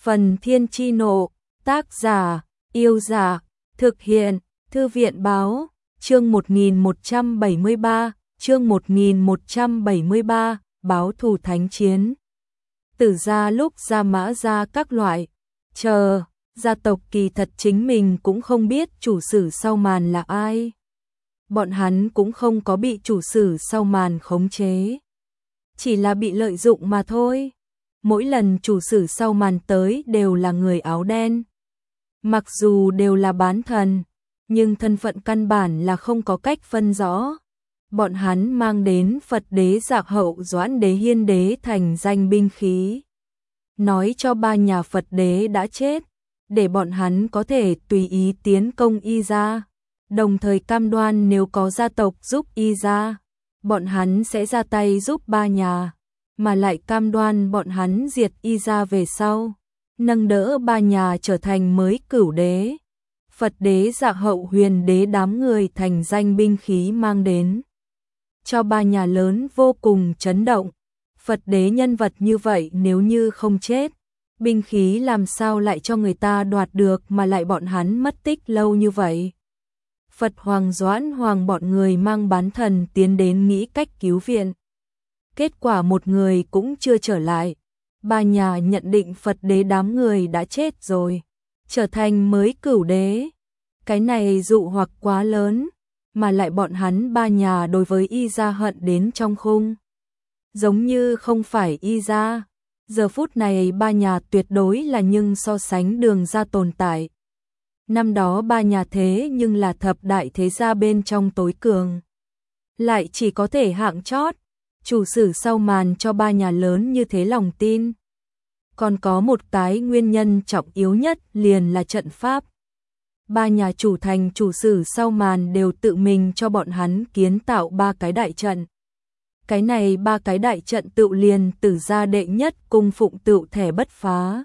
Phần Thiên Chi Nộ, tác giả, Yêu Giả, thực hiện, Thư viện Báo, chương 1173, chương 1173, báo thù thánh chiến. Tử gia lúc ra mã ra các loại, gia tộc kỳ thật chính mình cũng không biết chủ sử sau màn là ai. Bọn hắn cũng không có bị chủ sử sau màn khống chế, chỉ là bị lợi dụng mà thôi. Mỗi lần chủ sử sau màn tới đều là người áo đen. Mặc dù đều là bán thần, nhưng thân phận căn bản là không có cách phân rõ. Bọn hắn mang đến Phật đế Dạc Hậu Doãn đế Hiên đế thành danh binh khí, nói cho ba nhà Phật đế đã chết, để bọn hắn có thể tùy ý tiến công Y gia, đồng thời cam đoan nếu có gia tộc giúp Y gia, bọn hắn sẽ ra tay giúp ba nhà, mà lại cam đoan bọn hắn diệt Y gia về sau, nâng đỡ ba nhà trở thành mới cửu đế. Phật đế Dạc Hậu Huyền đế đám người thành danh binh khí mang đến cho ba nhà lớn vô cùng chấn động. Phật đế nhân vật như vậy nếu như không chết, binh khí làm sao lại cho người ta đoạt được mà lại bọn hắn mất tích lâu như vậy. Phật Hoàng Doãn Hoàng bọn người mang bán thần tiến đến nghĩ cách cứu viện. Kết quả một người cũng chưa trở lại. Ba nhà nhận định Phật đế đám người đã chết rồi, trở thành mới cửu đế. Cái này dụ hoặc quá lớn, mà lại bọn hắn ba nhà đối với Y gia hận đến trong khung. Giống như không phải Y gia, giờ phút này ba nhà tuyệt đối là nhưng so sánh Đường gia tồn tại. Năm đó ba nhà thế nhưng là thập đại thế gia bên trong tối cường, lại chỉ có thể hạng chót. Chủ sử sau màn cho ba nhà lớn như thế lòng tin. Còn có một cái nguyên nhân trọng yếu nhất liền là trận pháp. Ba nhà chủ thành chủ sử sau màn đều tự mình cho bọn hắn kiến tạo ba cái đại trận. Cái này ba cái đại trận tự liền Tử gia đệ nhất cung phụng tựu thẻ bất phá.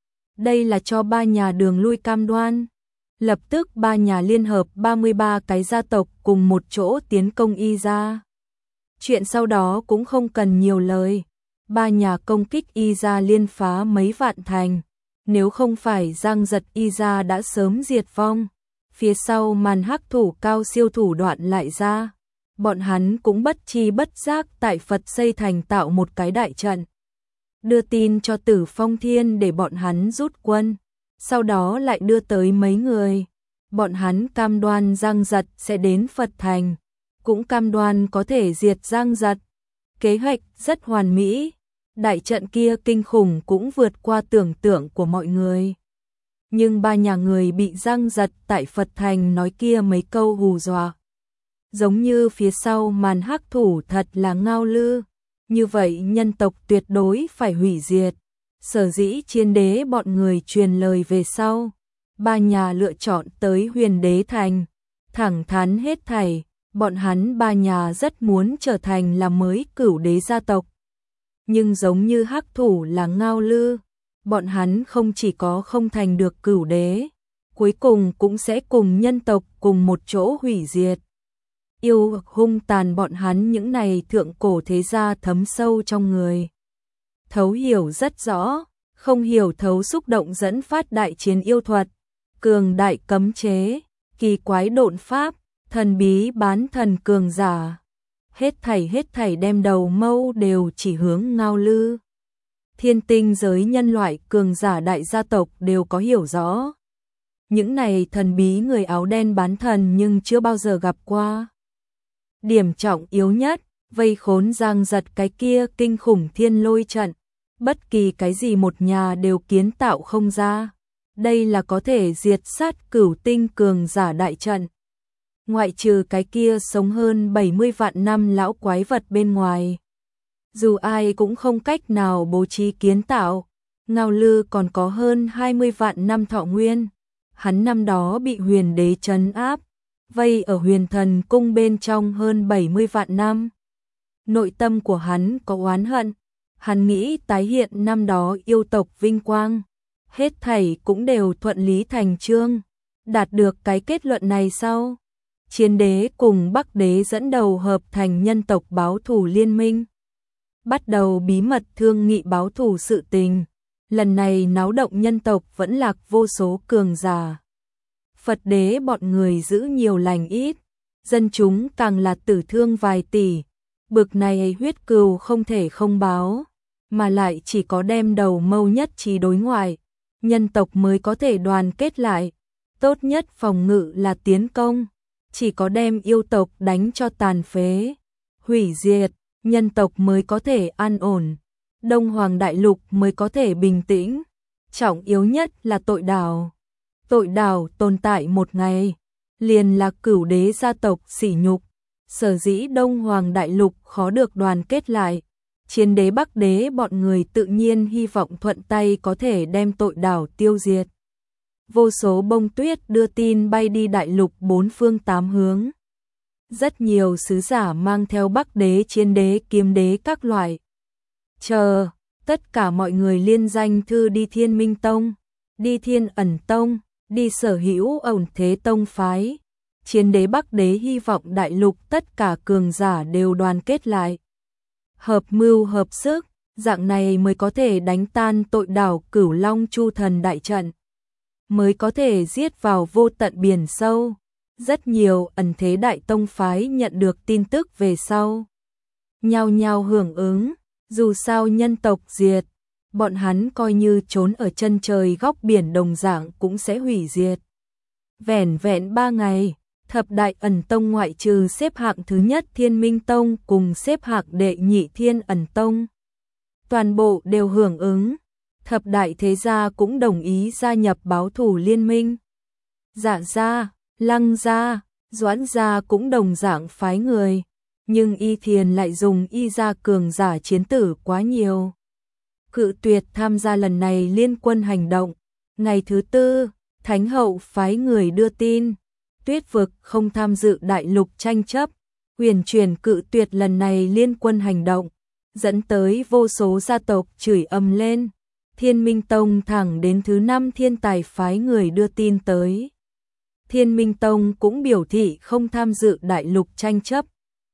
Đây là cho ba nhà đường lui cam đoan. Lập tức ba nhà liên hợp 33 cái gia tộc cùng một chỗ tiến công Y gia. Chuyện sau đó cũng không cần nhiều lời. Ba nhà công kích Y gia liên phá mấy vạn thành. Nếu không phải Giang Giật Y gia đã sớm diệt vong. Phía sau màn hắc thủ cao siêu thủ đoạn lại ra. Bọn hắn cũng bất chi bất giác tại Phật xây thành tạo một cái đại trận. Đưa tin cho Tử Phong Thiên để bọn hắn rút quân. Sau đó lại đưa tới mấy người. Bọn hắn cam đoan Giang Giật sẽ đến Phật thành. Cũng cam đoan có thể diệt Giang Giật. Kế hoạch rất hoàn mỹ. Đại trận kia kinh khủng cũng vượt qua tưởng tượng của mọi người. Nhưng ba nhà người bị Giang Giật tại Phật thành nói kia mấy câu hù dọa. Giống như phía sau màn hắc thủ thật là Ngao Lư. Như vậy nhân tộc tuyệt đối phải hủy diệt. Sở dĩ Chiến đế bọn người truyền lời về sau. Ba nhà lựa chọn tới Huyền đế thành. Thẳng thắn hết thảy. Bọn hắn ba nhà rất muốn trở thành là mới cửu đế gia tộc. Nhưng giống như hắc thủ là Ngao Lư, bọn hắn không chỉ có không thành được cửu đế, cuối cùng cũng sẽ cùng nhân tộc cùng một chỗ hủy diệt. Yêu hung tàn bọn hắn những này thượng cổ thế gia thấm sâu trong người. Thấu hiểu rất rõ, không hiểu thấu xúc động dẫn phát đại chiến yêu thuật, cường đại cấm chế, kỳ quái độn pháp, thần bí bán thần cường giả. Hết thảy đem đầu mâu đều chỉ hướng Ngao Lư. Thiên tinh giới nhân loại cường giả đại gia tộc đều có hiểu rõ. Những này thần bí người áo đen bán thần nhưng chưa bao giờ gặp qua. Điểm trọng yếu nhất, vây khốn Giang Giật cái kia kinh khủng thiên lôi trận. Bất kỳ cái gì một nhà đều kiến tạo không ra. Đây là có thể diệt sát cửu tinh cường giả đại trận. Ngoại trừ cái kia sống hơn 70 vạn năm lão quái vật bên ngoài. Dù ai cũng không cách nào bố trí kiến tạo. Ngao Lư còn có hơn 20 vạn năm thọ nguyên. Hắn năm đó bị Huyền đế trấn áp, vây ở Huyền Thần cung bên trong hơn 70 vạn năm. Nội tâm của hắn có oán hận. Hắn nghĩ tái hiện năm đó yêu tộc vinh quang. Hết thảy cũng đều thuận lý thành chương. Đạt được cái kết luận này sau. Chiến đế cùng Bắc đế dẫn đầu hợp thành nhân tộc báo thù liên minh. Bắt đầu bí mật thương nghị báo thù sự tình. lần này náo động nhân tộc vẫn lạc vô số cường giả. Phật đế bọn người giữ nhiều lành ít, dân chúng càng là tử thương vài tỷ, bực này huyết cừu không thể không báo, mà lại chỉ có đem đầu mâu nhất trí đối ngoại, nhân tộc mới có thể đoàn kết lại, tốt nhất phòng ngự là tiến công, chỉ có đem yêu tộc đánh cho tàn phế, hủy diệt, nhân tộc mới có thể an ổn, Đông Hoàng Đại Lục mới có thể bình tĩnh, trọng yếu nhất là tội đảo. Tội đảo tồn tại một ngày, liền là cửu đế gia tộc sỉ nhục, sở dĩ Đông Hoàng Đại Lục khó được đoàn kết lại, Chiến đế Bắc đế bọn người tự nhiên hy vọng thuận tay có thể đem tội đảo tiêu diệt. Vô số bông tuyết đưa tin bay đi đại lục bốn phương tám hướng. Rất nhiều sứ giả mang theo Bắc đế, Chiến đế, Kiếm đế các loại. Chờ, tất cả mọi người liên danh thư đi Thiên Minh Tông, đi Thiên Ẩn Tông, đi sở hữu ổn thế tông phái. Chiến đế Bắc đế hy vọng đại lục tất cả cường giả đều đoàn kết lại. Hợp mưu hợp sức, dạng này mới có thể đánh tan tội đảo Cửu Long Chu Thần đại trận, mới có thể giết vào vô tận biển sâu. Rất nhiều ẩn thế đại tông phái nhận được tin tức về sau, nhao nhao hưởng ứng, dù sao nhân tộc diệt, bọn hắn coi như trốn ở chân trời góc biển đồng dạng cũng sẽ hủy diệt. Vẻn vẹn 3 ngày, thập đại ẩn tông ngoại trừ xếp hạng thứ nhất Thiên Minh Tông cùng xếp hạng đệ nhị Thiên Ẩn Tông, toàn bộ đều hưởng ứng. Thập đại thế gia cũng đồng ý gia nhập báo thù liên minh. Dạ gia, Lăng gia, Doãn gia cũng đồng dạng phái người, nhưng Y Thiền lại dùng Y gia cường giả chiến tử quá nhiều, cự tuyệt tham gia lần này liên quân hành động. Ngày thứ tư, Thánh hậu phái người đưa tin, Tuyết vực không tham dự đại lục tranh chấp, huyền truyền cự tuyệt lần này liên quân hành động, dẫn tới vô số gia tộc chửi ầm lên. Thiên Minh Tông thẳng đến thứ 5 thiên tài phái người đưa tin tới. Thiên Minh Tông cũng biểu thị không tham dự đại lục tranh chấp.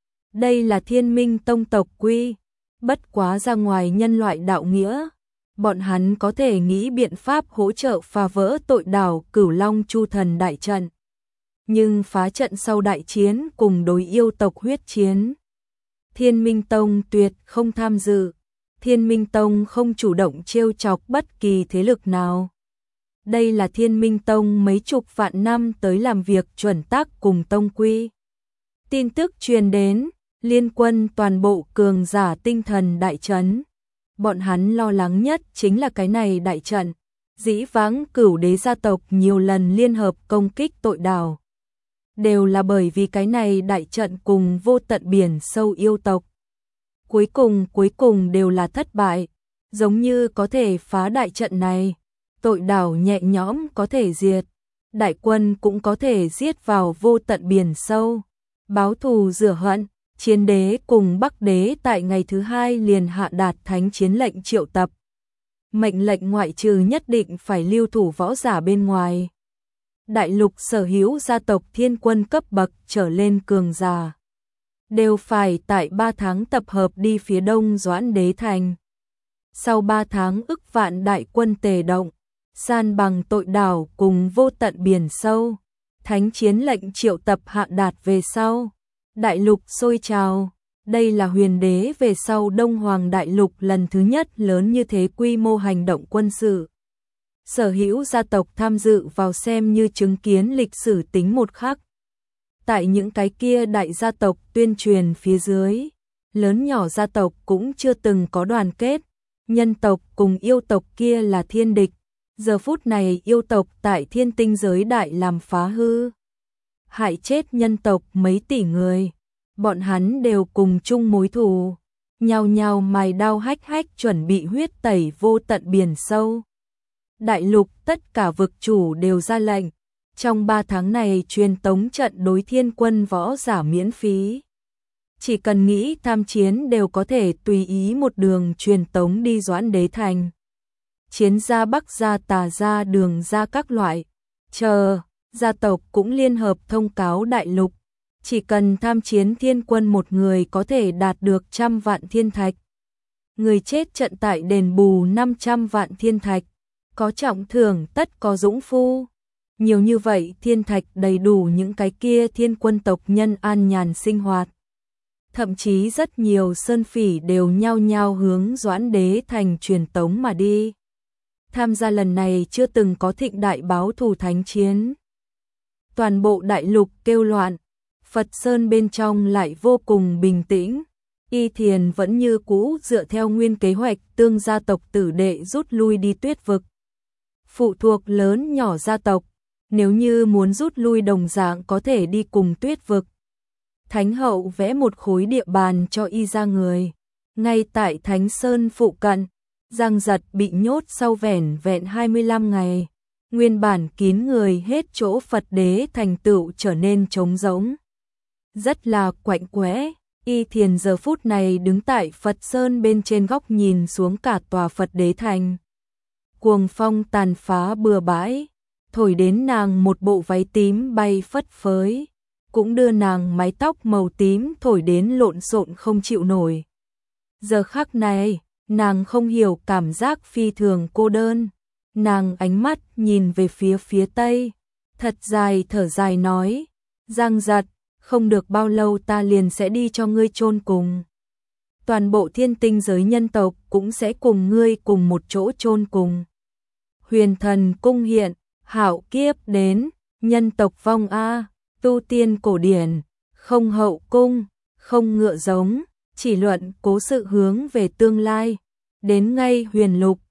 Đây là Thiên Minh Tông tộc quy, bất quá ra ngoài nhân loại đạo nghĩa, bọn hắn có thể nghĩ biện pháp hỗ trợ phá vỡ tội đảo Cửu Long Chu Thần đại trận. Nhưng phá trận sau đại chiến cùng đối yêu tộc huyết chiến, Thiên Minh Tông tuyệt không tham dự. Thiên Minh Tông không chủ động trêu chọc bất kỳ thế lực nào. Đây là Thiên Minh Tông mấy chục vạn năm tới làm việc chuẩn tắc cùng tông quy. Tin tức truyền đến, liên quân toàn bộ cường giả tinh thần đại trấn. Bọn hắn lo lắng nhất chính là cái này đại trận. Dĩ vãng cửu đế gia tộc nhiều lần liên hợp công kích tội đảo, đều là bởi vì cái này đại trận cùng vô tận biển sâu yêu tộc. Cuối cùng đều là thất bại, giống như có thể phá đại trận này, tội đảo nhẹ nhõm có thể diệt, đại quân cũng có thể giết vào vô tận biển sâu, báo thù rửa hận. Chiến đế cùng Bắc đế tại ngày thứ 2 liền hạ đạt thánh chiến lệnh triệu tập. Mệnh lệnh ngoại trừ nhất định phải lưu thủ võ giả bên ngoài. Đại lục sở hữu gia tộc thiên quân cấp bậc trở lên cường giả, đều phải tại 3 tháng tập hợp đi phía đông Doãn Đế Thành. Sau 3 tháng ức vạn đại quân tề động, san bằng tội đảo cùng vô tận biển sâu, thánh chiến lệnh triệu tập hạ đạt về sau. Đại lục sôi trào, đây là huyền đế về sau Đông Hoàng Đại Lục lần thứ nhất lớn như thế quy mô hành động quân sự. Sở hữu gia tộc tham dự vào xem như chứng kiến lịch sử tính một khắc. Tại những cái kia đại gia tộc tuyên truyền phía dưới, lớn nhỏ gia tộc cũng chưa từng có đoàn kết, nhân tộc cùng yêu tộc kia là thiên địch. Giờ phút này yêu tộc tại thiên tinh giới đại làm phá hư, hại chết nhân tộc mấy tỷ người, bọn hắn đều cùng chung mối thù, nhao nhao mài đao hách hách chuẩn bị huyết tẩy vô tận biển sâu. Đại lục tất cả vực chủ đều ra lệnh, trong 3 tháng này truyền tống trận đối thiên quân võ giả miễn phí. Chỉ cần nghĩ tham chiến đều có thể tùy ý một đường truyền tống đi Doãn Đế Thành. Chiến gia Bắc gia Tà gia Đường gia các loại, gia tộc cũng liên hợp thông cáo đại lục, chỉ cần tham chiến thiên quân một người có thể đạt được 100 vạn thiên thạch. người chết trận tại đền bù 500 vạn thiên thạch, có trọng thưởng tất có dũng phu. Nhiều như vậy thiên thạch đầy đủ những cái kia thiên quân tộc nhân an nhàn sinh hoạt. Thậm chí rất nhiều sơn phỉ đều nhao nhao hướng Doãn Đế thành truyền tống mà đi. Tham gia lần này chưa từng có thịnh đại báo thù thánh chiến. Toàn bộ đại lục kêu loạn, Phật Sơn bên trong lại vô cùng bình tĩnh. Y Thiền vẫn như cũ dựa theo nguyên kế hoạch tương gia tộc tử đệ rút lui đi Tuyết vực. Phụ thuộc lớn nhỏ gia tộc, nếu như muốn rút lui đồng dạng có thể đi cùng Tuyết vực. Thánh hậu vẽ một khối địa bàn cho y ra người. Ngay tại Thánh Sơn phụ cận, Giang Giật bị nhốt sau vẻn vẹn 25 ngày. Nguyên bản kín người hết chỗ Phật đế thành tựu trở nên trống rỗng. Rất là quạnh quẽ, Y Thiền giờ phút này đứng tại Phật Sơn bên trên góc nhìn xuống cả tòa Phật đế thành. Cuồng phong tàn phá bừa bãi, thổi đến nàng một bộ váy tím bay phất phới, cũng đưa nàng mái tóc màu tím thổi đến lộn xộn không chịu nổi. Giờ khắc này, nàng không hiểu cảm giác phi thường cô đơn. Nàng ánh mắt nhìn về phía tây, thật dài thở dài nói, Giang Giật, không được bao lâu ta liền sẽ đi cho ngươi chôn cùng. Toàn bộ thiên tinh giới nhân tộc cũng sẽ cùng ngươi cùng một chỗ chôn cùng. Huyền thần cung hiện, hạo kiếp đến, nhân tộc vong a, tu tiên cổ điển, không hậu cung, không ngựa giống, chỉ luận cố sự hướng về tương lai. Đến ngay huyền lục,